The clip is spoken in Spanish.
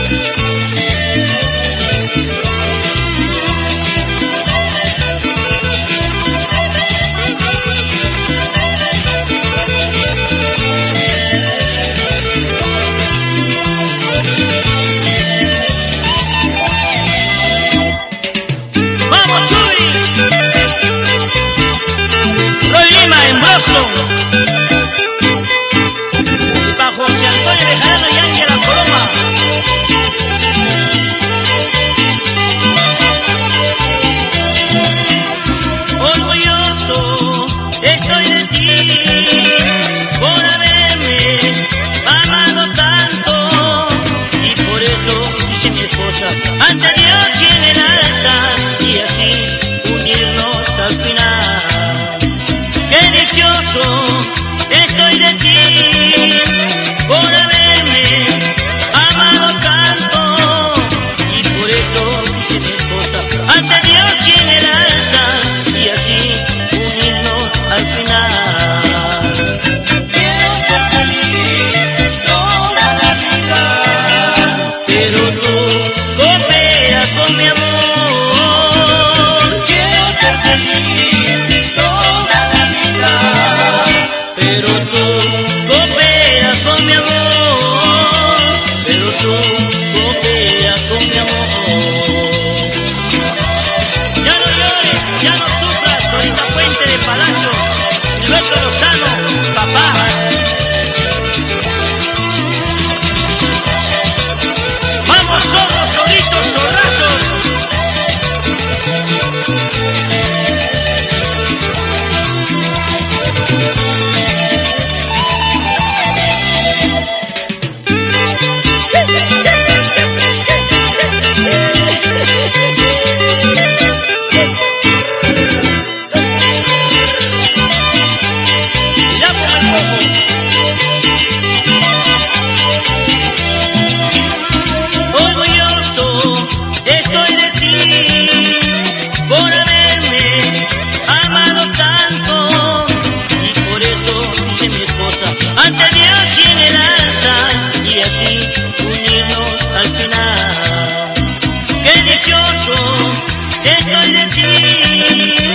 Estoy de ti por haberme amado tanto, y por eso dice mi esposa ante Dios y en el altar, y así unirnos al final. Quiero ser feliz toda la vida, pero tú cooperas con mi amor. quiero ser feliz toda la vida, Pero tú cooperas con mi amor, pero tú cooperas con mi amor. Ya no llores, ya no sufras, Dorita Puente de Palacio, Gilberto Lozano, papá. Vamos, zorros, solitos, zorrazos. Orgulloso estoy de ti por haberme amado tanto, y por eso dice mi esposa ante Dios y en el altar, y así unirnos al final. Qué dichoso estoy de ti